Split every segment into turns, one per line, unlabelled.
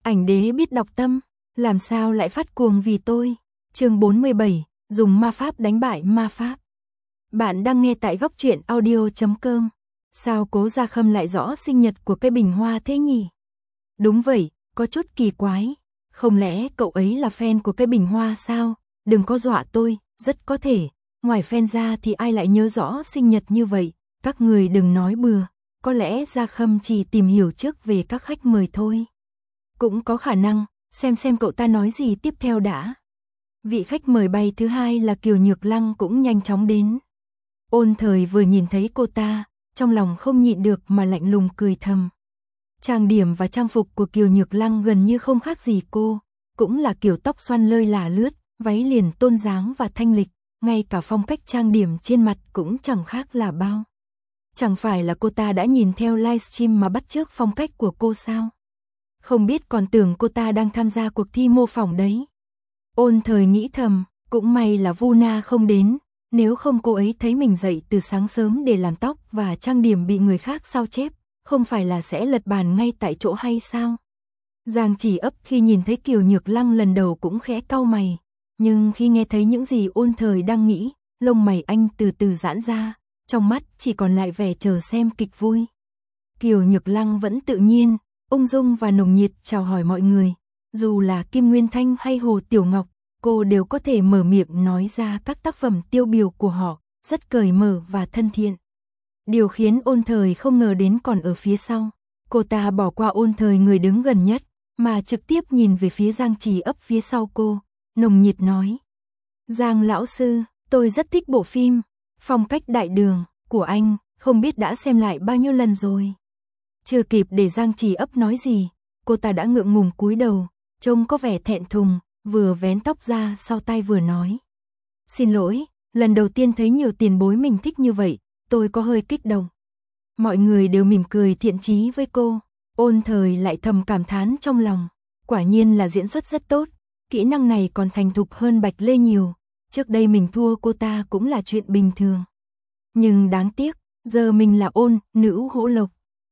Ảnh đế biết đọc tâm, làm sao lại phát cuồng vì tôi. Chương 47, dùng ma pháp đánh bại ma pháp. Bạn đang nghe tại góc truyện audio.com. Sao Cố Gia Khâm lại rõ sinh nhật của cây bình hoa thế nhỉ? Đúng vậy, có chút kỳ quái. Không lẽ cậu ấy là fan của cây bình hoa sao? Đừng có dọa tôi, rất có thể. Ngoài fan ra thì ai lại nhớ rõ sinh nhật như vậy? Các người đừng nói bừa. Có lẽ Gia Khâm chỉ tìm hiểu trước về các khách mời thôi. Cũng có khả năng, xem cậu ta nói gì tiếp theo đã. Vị khách mời bay thứ hai là Kiều Nhược Lăng cũng nhanh chóng đến. Ôn Thời vừa nhìn thấy cô ta, trong lòng không nhịn được mà lạnh lùng cười thầm. Trang điểm và trang phục của Kiều Nhược Lăng gần như không khác gì cô, cũng là kiểu tóc xoăn lơi là lướt, váy liền tôn dáng và thanh lịch, ngay cả phong cách trang điểm trên mặt cũng chẳng khác là bao. Chẳng phải là cô ta đã nhìn theo livestream mà bắt chước phong cách của cô sao? Không biết còn tưởng cô ta đang tham gia cuộc thi mô phỏng đấy. Ôn Thời nghĩ thầm, cũng may là Vu Na không đến, nếu không cô ấy thấy mình dậy từ sáng sớm để làm tóc và trang điểm bị người khác sao chép, không phải là sẽ lật bàn ngay tại chỗ hay sao? Giang Chỉ Ấp khi nhìn thấy Kiều Nhược Lăng lần đầu cũng khẽ cau mày, nhưng khi nghe thấy những gì Ôn Thời đang nghĩ, lông mày anh từ từ giãn ra, trong mắt chỉ còn lại vẻ chờ xem kịch vui. Kiều Nhược Lăng vẫn tự nhiên, ung dung và nồng nhiệt chào hỏi mọi người, dù là Kim Nguyên Thanh hay Hồ Tiểu Ngọc, cô đều có thể mở miệng nói ra các tác phẩm tiêu biểu của họ, rất cởi mở và thân thiện. Điều khiến Ôn Thời không ngờ đến còn ở phía sau, cô ta bỏ qua Ôn Thời người đứng gần nhất, mà trực tiếp nhìn về phía Giang Chỉ Ấp phía sau cô, nồng nhiệt nói. Giang lão sư, tôi rất thích bộ phim, Phong cách đại đường, của anh, không biết đã xem lại bao nhiêu lần rồi. Chưa kịp để Giang Chỉ Ấp nói gì, cô ta đã ngượng ngùng cúi đầu, trông có vẻ thẹn thùng, vừa vén tóc ra sau tai vừa nói. Xin lỗi, lần đầu tiên thấy nhiều tiền bối mình thích như vậy, tôi có hơi kích động. Mọi người đều mỉm cười thiện chí với cô, Ôn Thời lại thầm cảm thán trong lòng. Quả nhiên là diễn xuất rất tốt, kỹ năng này còn thành thục hơn Bạch Lê nhiều, trước đây mình thua cô ta cũng là chuyện bình thường. Nhưng đáng tiếc, giờ mình là nữ hữu lộc.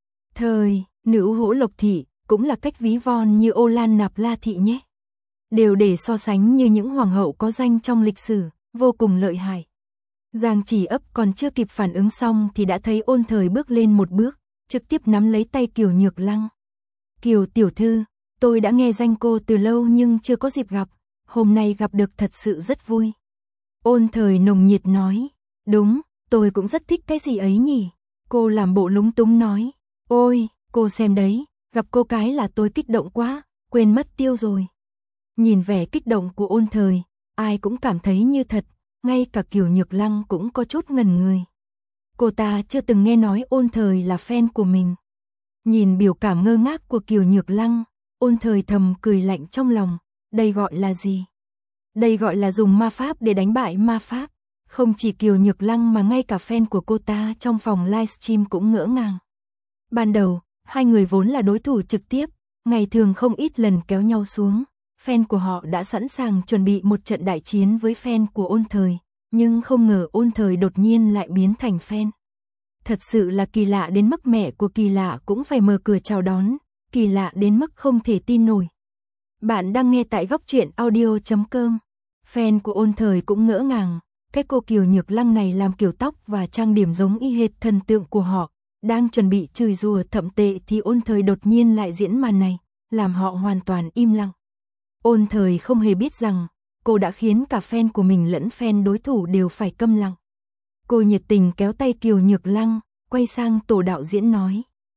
Nữ hữu lộc thị, cũng là cách ví von như Ô Lan Nạp La thị nhé. Đều để so sánh như những hoàng hậu có danh trong lịch sử, vô cùng lợi hại. Giang Chỉ Ấp còn chưa kịp phản ứng xong thì đã thấy Ôn Thời bước lên một bước, trực tiếp nắm lấy tay Kiều Nhược Lăng. Kiều tiểu thư, tôi đã nghe danh cô từ lâu nhưng chưa có dịp gặp, hôm nay gặp được thật sự rất vui. Ôn Thời nồng nhiệt nói, đúng, tôi cũng rất thích cái gì ấy nhỉ. Cô làm bộ lúng túng nói, ôi, cô xem đấy, gặp cô cái là tôi kích động quá, quên mất tiêu rồi. Nhìn vẻ kích động của Ôn Thời, ai cũng cảm thấy như thật, ngay cả Kiều Nhược Lăng cũng có chút ngẩn người. Cô ta chưa từng nghe nói Ôn Thời là fan của mình. Nhìn biểu cảm ngơ ngác của Kiều Nhược Lăng, Ôn Thời thầm cười lạnh trong lòng, đây gọi là gì? Đây gọi là dùng ma pháp để đánh bại ma pháp. Không chỉ Kiều Nhược Lăng mà ngay cả fan của cô ta trong phòng livestream cũng ngỡ ngàng. Ban đầu, hai người vốn là đối thủ trực tiếp, ngày thường không ít lần kéo nhau xuống. Fan của họ đã sẵn sàng chuẩn bị một trận đại chiến với fan của Ôn Thời, nhưng không ngờ Ôn Thời đột nhiên lại biến thành fan. Thật sự là kỳ lạ đến mức mẹ của kỳ lạ cũng phải mở cửa chào đón, kỳ lạ đến mức không thể tin nổi. Bạn đang nghe tại góc truyện audio.com. Fan của Ôn Thời cũng ngỡ ngàng, cái cô Kiều Nhược Lăng này làm kiểu tóc và trang điểm giống y hệt thần tượng của họ, đang chuẩn bị chửi rủa thậm tệ thì Ôn Thời đột nhiên lại diễn màn này, làm họ hoàn toàn im lặng. Ôn Thời không hề biết rằng, cô đã khiến cả fan của mình lẫn fan đối thủ đều phải câm lặng. Cô nhiệt tình kéo tay Kiều Nhược Lăng, quay sang tổ đạo diễn nói.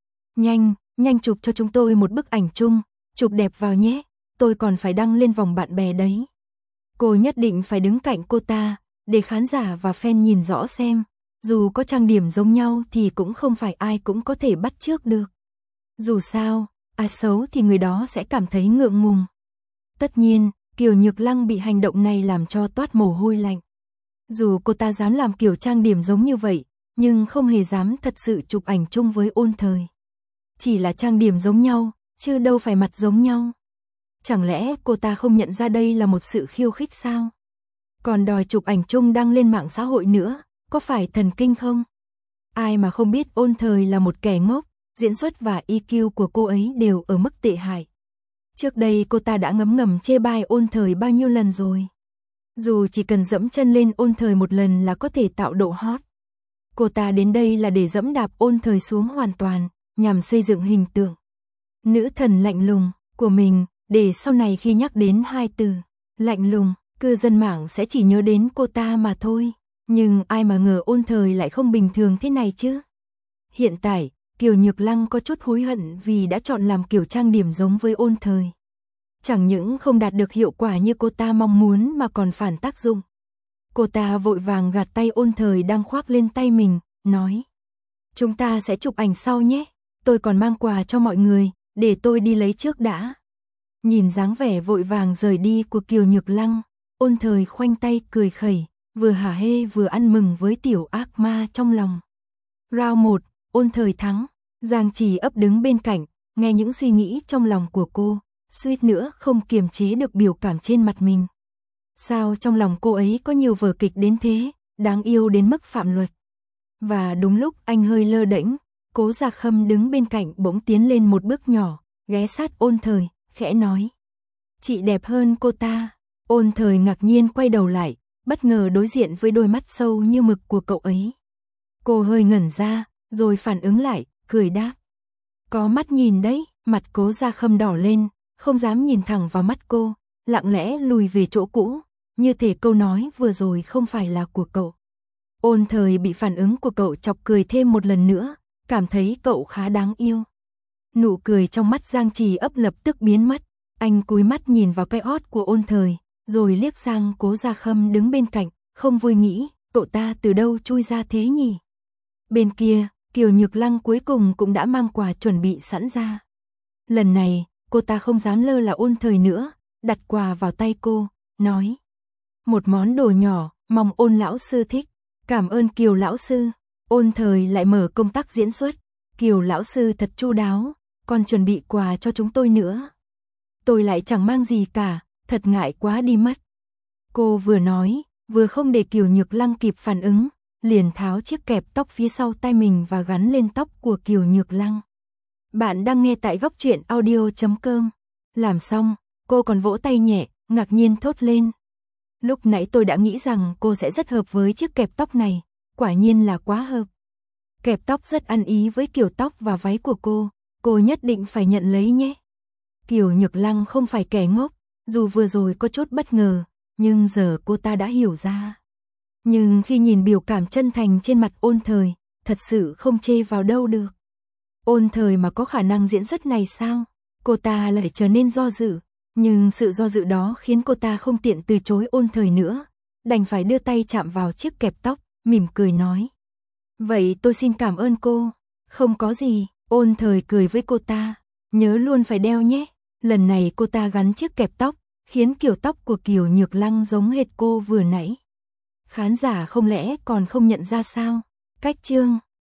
Nhanh chụp cho chúng tôi một bức ảnh chung, chụp đẹp vào nhé, tôi còn phải đăng lên vòng bạn bè đấy. Cô nhất định phải đứng cạnh cô ta, để khán giả và fan nhìn rõ xem, dù có trang điểm giống nhau thì cũng không phải ai cũng có thể bắt chước được. Dù sao, ai xấu thì người đó sẽ cảm thấy ngượng ngùng. Tất nhiên, Kiều Nhược Lăng bị hành động này làm cho toát mồ hôi lạnh. Dù cô ta dám làm kiểu trang điểm giống như vậy, nhưng không hề dám thật sự chụp ảnh chung với Ôn Thời. Chỉ là trang điểm giống nhau, chứ đâu phải mặt giống nhau. Chẳng lẽ cô ta không nhận ra đây là một sự khiêu khích sao? Còn đòi chụp ảnh chung đăng lên mạng xã hội nữa, có phải thần kinh không? Ai mà không biết Ôn Thời là một kẻ ngốc, diễn xuất và EQ của cô ấy đều ở mức tệ hại. Trước đây cô ta đã ngấm ngầm chê bai Ôn Thời bao nhiêu lần rồi. Dù chỉ cần dẫm chân lên Ôn Thời một lần là có thể tạo độ hot. Cô ta đến đây là để dẫm đạp Ôn Thời xuống hoàn toàn, nhằm xây dựng hình tượng nữ thần lạnh lùng của mình, để sau này khi nhắc đến hai từ lạnh lùng, cư dân mạng sẽ chỉ nhớ đến cô ta mà thôi. Nhưng ai mà ngờ Ôn Thời lại không bình thường thế này chứ. Hiện tại, Kiều Nhược Lăng có chút hối hận vì đã chọn làm kiểu trang điểm giống với Ôn Thời. Chẳng những không đạt được hiệu quả như cô ta mong muốn mà còn phản tác dụng. Cô ta vội vàng gạt tay Ôn Thời đang khoác lên tay mình, nói: "Chúng ta sẽ chụp ảnh sau nhé, tôi còn mang quà cho mọi người, để tôi đi lấy trước đã." Nhìn dáng vẻ vội vàng rời đi của Kiều Nhược Lăng, Ôn Thời khoanh tay cười khẩy, vừa hả hê vừa ăn mừng với tiểu ác ma trong lòng. Round 1, Ôn Thời thắng. Giang Trì ấp đứng bên cạnh, nghe những suy nghĩ trong lòng của cô, suýt nữa không kiềm chế được biểu cảm trên mặt mình. Sao trong lòng cô ấy có nhiều vở kịch đến thế, đáng yêu đến mức phạm luật. Và đúng lúc anh hơi lơ đễnh, Cố Gia Khâm đứng bên cạnh bỗng tiến lên một bước nhỏ, ghé sát Ôn Thời, khẽ nói: "Chị đẹp hơn cô ta." Ôn Thời ngạc nhiên quay đầu lại, bất ngờ đối diện với đôi mắt sâu như mực của cậu ấy. Cô hơi ngẩn ra, rồi phản ứng lại, cười đáp: "Có mắt nhìn đấy." Mặt Cố Gia Khâm đỏ lên, không dám nhìn thẳng vào mắt cô, lặng lẽ lùi về chỗ cũ, như thể câu nói vừa rồi không phải là của cậu. Ôn Thời bị phản ứng của cậu chọc cười thêm một lần nữa, cảm thấy cậu khá đáng yêu. Nụ cười trong mắt Giang Trì ấp lập tức biến mất, anh cúi mắt nhìn vào cái ót của Ôn Thời, rồi liếc sang Cố Gia Khâm đứng bên cạnh, không vui nghĩ, cậu ta từ đâu chui ra thế nhỉ? Bên kia, Kiều Nhược Lăng cuối cùng cũng đã mang quà chuẩn bị sẵn ra. Lần này, cô ta không dám lơ là Ôn Thời nữa, đặt quà vào tay cô, nói: "Một món đồ nhỏ, mong Ôn lão sư thích." "Cảm ơn Kiều lão sư." Ôn Thời lại mở công tắc diễn xuất: "Kiều lão sư thật chu đáo, còn chuẩn bị quà cho chúng tôi nữa. Tôi lại chẳng mang gì cả, thật ngại quá đi mất." Cô vừa nói, vừa không để Kiều Nhược Lăng kịp phản ứng, liền tháo chiếc kẹp tóc phía sau tai mình và gắn lên tóc của Kiều Nhược Lăng. Bạn đang nghe tại góc truyện audio.com. Làm xong, cô còn vỗ tay nhẹ, ngạc nhiên thốt lên: "Lúc nãy tôi đã nghĩ rằng cô sẽ rất hợp với chiếc kẹp tóc này, quả nhiên là quá hợp." Kẹp tóc rất ăn ý với kiểu tóc và váy của cô nhất định phải nhận lấy nhé. Kiều Nhược Lăng không phải kẻ ngốc, dù vừa rồi có chút bất ngờ, nhưng giờ cô ta đã hiểu ra. Nhưng khi nhìn biểu cảm chân thành trên mặt Ôn Thời, thật sự không chê vào đâu được. Ôn Thời mà có khả năng diễn xuất này sao? Cô ta lại trở nên do dự, nhưng sự do dự đó khiến cô ta không tiện từ chối Ôn Thời nữa, đành phải đưa tay chạm vào chiếc kẹp tóc, mỉm cười nói: "Vậy tôi xin cảm ơn cô." "Không có gì." Ôn Thời cười với cô ta: "Nhớ luôn phải đeo nhé." Lần này cô ta gắn chiếc kẹp tóc, khiến kiểu tóc của Kiều Nhược Lăng giống hệt cô vừa nãy. Khán giả không lẽ còn không nhận ra sao? Cách chương